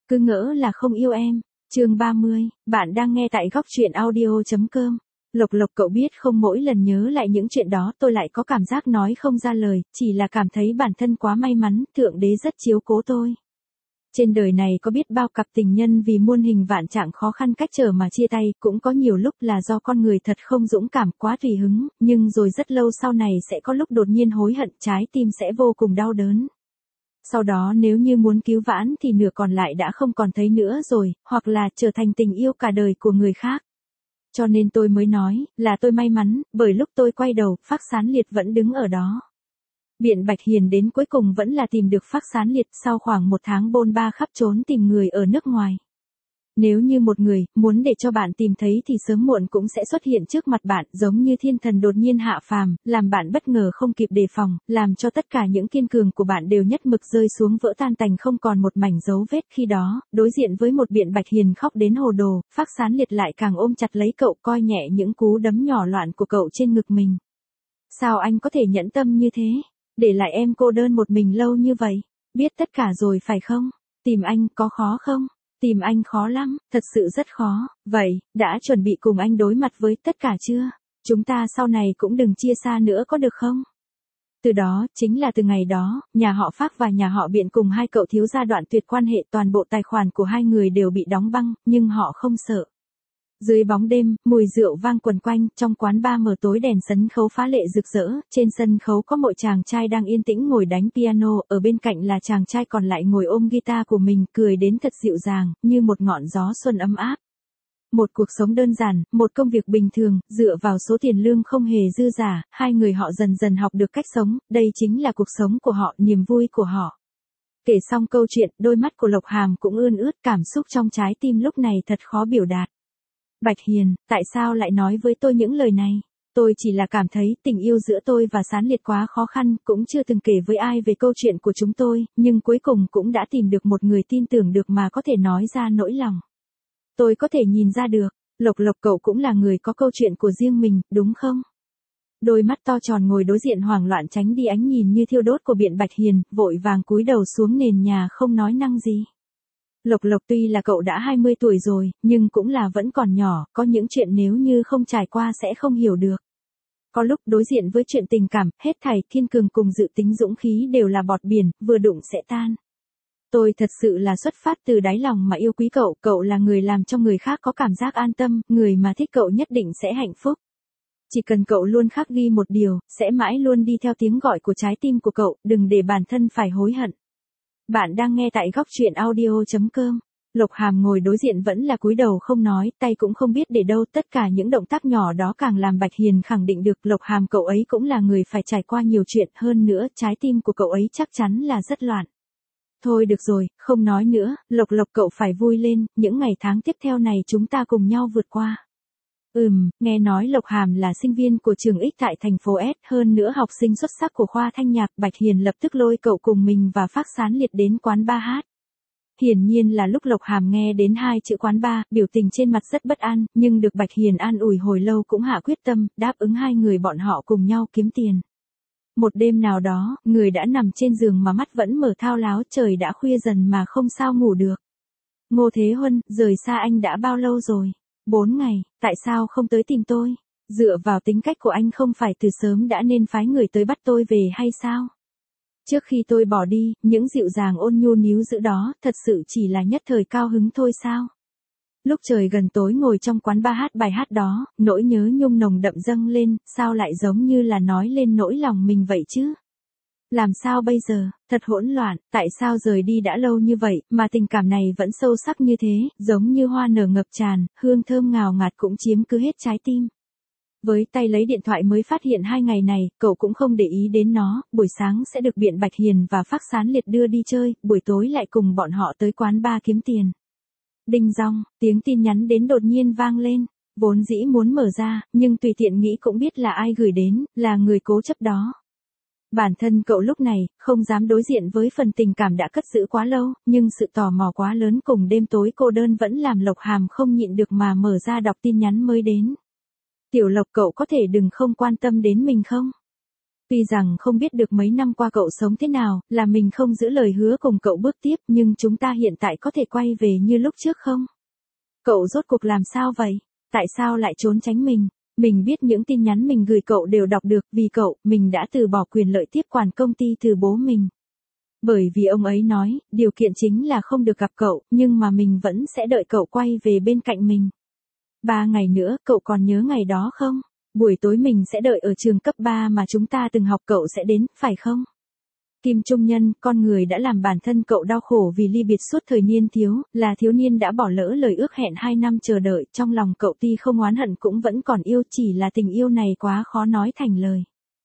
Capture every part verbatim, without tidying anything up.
Cứ ngỡ là không yêu em. Chương ba mươi, bạn đang nghe tại góc truyện audio chấm com. Lộc Lộc cậu biết không, mỗi lần nhớ lại những chuyện đó tôi lại có cảm giác nói không ra lời, chỉ là cảm thấy bản thân quá may mắn, Thượng Đế rất chiếu cố tôi. Trên đời này có biết bao cặp tình nhân vì muôn hình vạn trạng khó khăn cách trở mà chia tay, cũng có nhiều lúc là do con người thật không dũng cảm, quá tùy hứng, nhưng rồi rất lâu sau này sẽ có lúc đột nhiên hối hận, trái tim sẽ vô cùng đau đớn. Sau đó nếu như muốn cứu vãn thì nửa còn lại đã không còn thấy nữa rồi, hoặc là trở thành tình yêu cả đời của người khác. Cho nên tôi mới nói, là tôi may mắn, bởi lúc tôi quay đầu, Phác Sán Liệt vẫn đứng ở đó. Biện Bạch Hiền đến cuối cùng vẫn là tìm được Phác Sán Liệt sau khoảng một tháng bôn ba khắp trốn tìm người ở nước ngoài. Nếu như một người, muốn để cho bạn tìm thấy thì sớm muộn cũng sẽ xuất hiện trước mặt bạn, giống như thiên thần đột nhiên hạ phàm, làm bạn bất ngờ không kịp đề phòng, làm cho tất cả những kiên cường của bạn đều nhất mực rơi xuống vỡ tan tành không còn một mảnh dấu vết. Khi đó, đối diện với một Biện Bạch Hiền khóc đến hồ đồ, Phác Sán Liệt lại càng ôm chặt lấy cậu, coi nhẹ những cú đấm nhỏ loạn của cậu trên ngực mình. Sao anh có thể nhẫn tâm như thế? Để lại em cô đơn một mình lâu như vậy? Biết tất cả rồi phải không? Tìm anh có khó không? Tìm anh khó lắm, thật sự rất khó. Vậy, đã chuẩn bị cùng anh đối mặt với tất cả chưa? Chúng ta sau này cũng đừng chia xa nữa có được không? Từ đó, chính là từ ngày đó, nhà họ Phác và nhà họ Biện cùng hai cậu thiếu gia đoạn tuyệt quan hệ, toàn bộ tài khoản của hai người đều bị đóng băng, nhưng họ không sợ. Dưới bóng đêm, mùi rượu vang quần quanh, trong quán bar mờ tối đèn sân khấu phá lệ rực rỡ, trên sân khấu có một chàng trai đang yên tĩnh ngồi đánh piano, ở bên cạnh là chàng trai còn lại ngồi ôm guitar của mình, cười đến thật dịu dàng, như một ngọn gió xuân ấm áp. Một cuộc sống đơn giản, một công việc bình thường, dựa vào số tiền lương không hề dư giả, hai người họ dần dần học được cách sống, đây chính là cuộc sống của họ, niềm vui của họ. Kể xong câu chuyện, đôi mắt của Lộc Hàm cũng ươn ướt, cảm xúc trong trái tim lúc này thật khó biểu đạt. Bạch Hiền, tại sao lại nói với tôi những lời này? Tôi chỉ là cảm thấy tình yêu giữa tôi và Sán Liệt quá khó khăn, cũng chưa từng kể với ai về câu chuyện của chúng tôi, nhưng cuối cùng cũng đã tìm được một người tin tưởng được mà có thể nói ra nỗi lòng. Tôi có thể nhìn ra được, Lộc Lộc cậu cũng là người có câu chuyện của riêng mình, đúng không? Đôi mắt to tròn ngồi đối diện hoảng loạn tránh đi ánh nhìn như thiêu đốt của Biện Bạch Hiền, vội vàng cúi đầu xuống nền nhà không nói năng gì. Lộc Lộc tuy là cậu đã hai mươi tuổi rồi, nhưng cũng là vẫn còn nhỏ, có những chuyện nếu như không trải qua sẽ không hiểu được. Có lúc đối diện với chuyện tình cảm, hết thảy kiên cường cùng dự tính dũng khí đều là bọt biển, vừa đụng sẽ tan. Tôi thật sự là xuất phát từ đáy lòng mà yêu quý cậu, cậu là người làm cho người khác có cảm giác an tâm, người mà thích cậu nhất định sẽ hạnh phúc. Chỉ cần cậu luôn khắc ghi một điều, sẽ mãi luôn đi theo tiếng gọi của trái tim của cậu, đừng để bản thân phải hối hận. Bạn đang nghe tại góc truyện audio chấm com. Lộc Hàm ngồi đối diện vẫn là cúi đầu không nói, tay cũng không biết để đâu, tất cả những động tác nhỏ đó càng làm Bạch Hiền khẳng định được Lộc Hàm cậu ấy cũng là người phải trải qua nhiều chuyện, hơn nữa, trái tim của cậu ấy chắc chắn là rất loạn. Thôi được rồi, không nói nữa, Lộc Lộc cậu phải vui lên, những ngày tháng tiếp theo này chúng ta cùng nhau vượt qua. Ừm, nghe nói Lộc Hàm là sinh viên của trường X tại thành phố S, hơn nữa học sinh xuất sắc của khoa thanh nhạc, Bạch Hiền lập tức lôi cậu cùng mình và Phác Sán Liệt đến quán bar hát. Hiển nhiên là lúc Lộc Hàm nghe đến hai chữ quán bar, biểu tình trên mặt rất bất an, nhưng được Bạch Hiền an ủi hồi lâu cũng hạ quyết tâm, đáp ứng hai người bọn họ cùng nhau kiếm tiền. Một đêm nào đó, người đã nằm trên giường mà mắt vẫn mở thao láo, trời đã khuya dần mà không sao ngủ được. Ngô Thế Huân, rời xa anh đã bao lâu rồi? Bốn ngày, tại sao không tới tìm tôi? Dựa vào tính cách của anh không phải từ sớm đã nên phái người tới bắt tôi về hay sao? Trước khi tôi bỏ đi, những dịu dàng ôn nhu níu giữ đó, thật sự chỉ là nhất thời cao hứng thôi sao? Lúc trời gần tối ngồi trong quán bar hát bài hát đó, nỗi nhớ nhung nồng đậm dâng lên, sao lại giống như là nói lên nỗi lòng mình vậy chứ? Làm sao bây giờ, thật hỗn loạn, tại sao rời đi đã lâu như vậy, mà tình cảm này vẫn sâu sắc như thế, giống như hoa nở ngập tràn, hương thơm ngào ngạt cũng chiếm cứ hết trái tim. Với tay lấy điện thoại mới phát hiện hai ngày này, cậu cũng không để ý đến nó, buổi sáng sẽ được Biện Bạch Hiền và Phác Sán Liệt đưa đi chơi, buổi tối lại cùng bọn họ tới quán bar kiếm tiền. Đinh dong, tiếng tin nhắn đến đột nhiên vang lên, vốn dĩ muốn mở ra, nhưng tùy tiện nghĩ cũng biết là ai gửi đến, là người cố chấp đó. Bản thân cậu lúc này, không dám đối diện với phần tình cảm đã cất giữ quá lâu, nhưng sự tò mò quá lớn cùng đêm tối cô đơn vẫn làm Lộc Hàm không nhịn được mà mở ra đọc tin nhắn mới đến. Tiểu Lộc cậu có thể đừng không quan tâm đến mình không? Tuy rằng không biết được mấy năm qua cậu sống thế nào, là mình không giữ lời hứa cùng cậu bước tiếp, nhưng chúng ta hiện tại có thể quay về như lúc trước không? Cậu rốt cuộc làm sao vậy? Tại sao lại trốn tránh mình? Mình biết những tin nhắn mình gửi cậu đều đọc được, vì cậu, mình đã từ bỏ quyền lợi tiếp quản công ty từ bố mình. Bởi vì ông ấy nói, điều kiện chính là không được gặp cậu, nhưng mà mình vẫn sẽ đợi cậu quay về bên cạnh mình. Ba ngày nữa, cậu còn nhớ ngày đó không? Buổi tối mình sẽ đợi ở trường cấp ba mà chúng ta từng học, cậu sẽ đến, phải không? Kim Trung Nhân, con người đã làm bản thân cậu đau khổ vì ly biệt suốt thời niên thiếu, là thiếu niên đã bỏ lỡ lời ước hẹn hai năm chờ đợi, trong lòng cậu tuy không oán hận cũng vẫn còn yêu, chỉ là tình yêu này quá khó nói thành lời.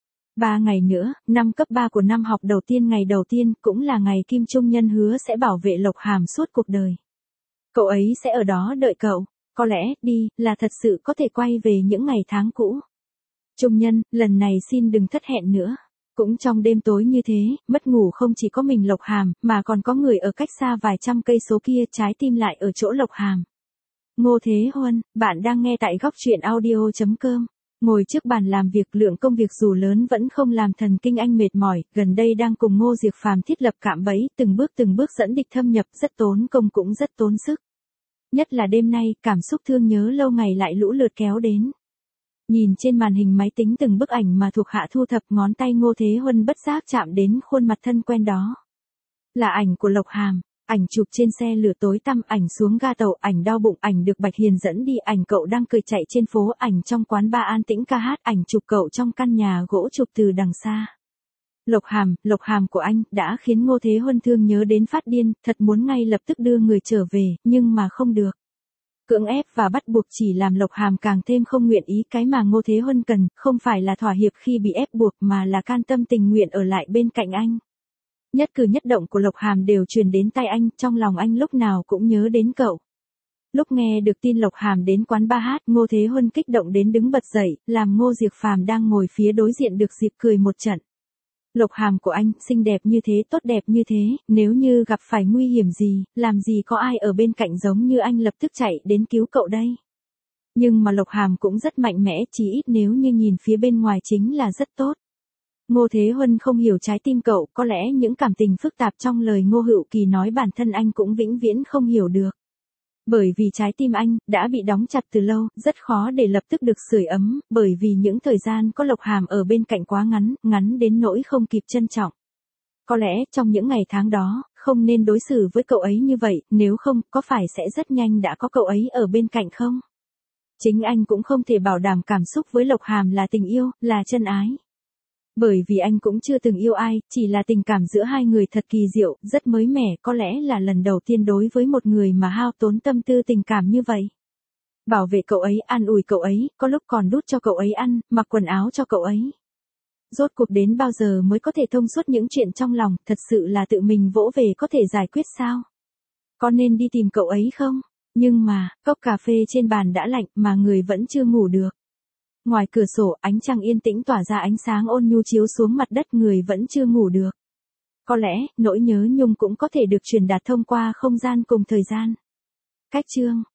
Ba ngày nữa, năm cấp ba của năm học đầu tiên, ngày đầu tiên, cũng là ngày Kim Trung Nhân hứa sẽ bảo vệ Lộc Hàm suốt cuộc đời. Cậu ấy sẽ ở đó đợi cậu, có lẽ, đi, là thật sự có thể quay về những ngày tháng cũ. Trung Nhân, lần này xin đừng thất hẹn nữa. Cũng trong đêm tối như thế, mất ngủ không chỉ có mình Lộc Hàm, mà còn có người ở cách xa vài trăm cây số kia, trái tim lại ở chỗ Lộc Hàm. Ngô Thế Huân, bạn đang nghe tại góc truyện audio chấm com. Ngồi trước bàn làm việc, lượng công việc dù lớn vẫn không làm thần kinh anh mệt mỏi, gần đây đang cùng Ngô Diệc Phàm thiết lập cạm bẫy, từng bước từng bước dẫn địch thâm nhập, rất tốn công cũng rất tốn sức. Nhất là đêm nay, cảm xúc thương nhớ lâu ngày lại lũ lượt kéo đến. Nhìn trên màn hình máy tính từng bức ảnh mà thuộc hạ thu thập, ngón tay Ngô Thế Huân bất giác chạm đến khuôn mặt thân quen đó. Là ảnh của Lộc Hàm, ảnh chụp trên xe lửa tối tăm, ảnh xuống ga tàu, ảnh đau bụng, ảnh được Bạch Hiền dẫn đi, ảnh cậu đang cười chạy trên phố, ảnh trong quán bar an tĩnh ca hát, ảnh chụp cậu trong căn nhà gỗ chụp từ đằng xa. Lộc Hàm, Lộc Hàm của anh, đã khiến Ngô Thế Huân thương nhớ đến phát điên, thật muốn ngay lập tức đưa người trở về, nhưng mà không được. Cưỡng ép và bắt buộc chỉ làm Lộc Hàm càng thêm không nguyện ý, cái mà Ngô Thế Huân cần, không phải là thỏa hiệp khi bị ép buộc mà là can tâm tình nguyện ở lại bên cạnh anh. Nhất cử nhất động của Lộc Hàm đều truyền đến tai anh, trong lòng anh lúc nào cũng nhớ đến cậu. Lúc nghe được tin Lộc Hàm đến quán bar hát, Ngô Thế Huân kích động đến đứng bật dậy, làm Ngô Diệc Phàm đang ngồi phía đối diện được dịp cười một trận. Lộc Hàm của anh, xinh đẹp như thế, tốt đẹp như thế, nếu như gặp phải nguy hiểm gì, làm gì có ai ở bên cạnh giống như anh lập tức chạy đến cứu cậu đây. Nhưng mà Lộc Hàm cũng rất mạnh mẽ, chỉ ít nếu như nhìn phía bên ngoài chính là rất tốt. Ngô Thế Huân không hiểu trái tim cậu, có lẽ những cảm tình phức tạp trong lời Ngô Hữu Kỳ nói bản thân anh cũng vĩnh viễn không hiểu được. Bởi vì trái tim anh, đã bị đóng chặt từ lâu, rất khó để lập tức được sưởi ấm, bởi vì những thời gian có Lộc Hàm ở bên cạnh quá ngắn, ngắn đến nỗi không kịp trân trọng. Có lẽ, trong những ngày tháng đó, không nên đối xử với cậu ấy như vậy, nếu không, có phải sẽ rất nhanh đã có cậu ấy ở bên cạnh không? Chính anh cũng không thể bảo đảm cảm xúc với Lộc Hàm là tình yêu, là chân ái. Bởi vì anh cũng chưa từng yêu ai, chỉ là tình cảm giữa hai người thật kỳ diệu, rất mới mẻ, có lẽ là lần đầu tiên đối với một người mà hao tốn tâm tư tình cảm như vậy. Bảo vệ cậu ấy, an ủi cậu ấy, có lúc còn đút cho cậu ấy ăn, mặc quần áo cho cậu ấy. Rốt cuộc đến bao giờ mới có thể thông suốt những chuyện trong lòng, thật sự là tự mình vỗ về có thể giải quyết sao? Có nên đi tìm cậu ấy không? Nhưng mà, cốc cà phê trên bàn đã lạnh mà người vẫn chưa ngủ được. Ngoài cửa sổ, ánh trăng yên tĩnh tỏa ra ánh sáng ôn nhu chiếu xuống mặt đất, người vẫn chưa ngủ được. Có lẽ, nỗi nhớ nhung cũng có thể được truyền đạt thông qua không gian cùng thời gian. Cách chương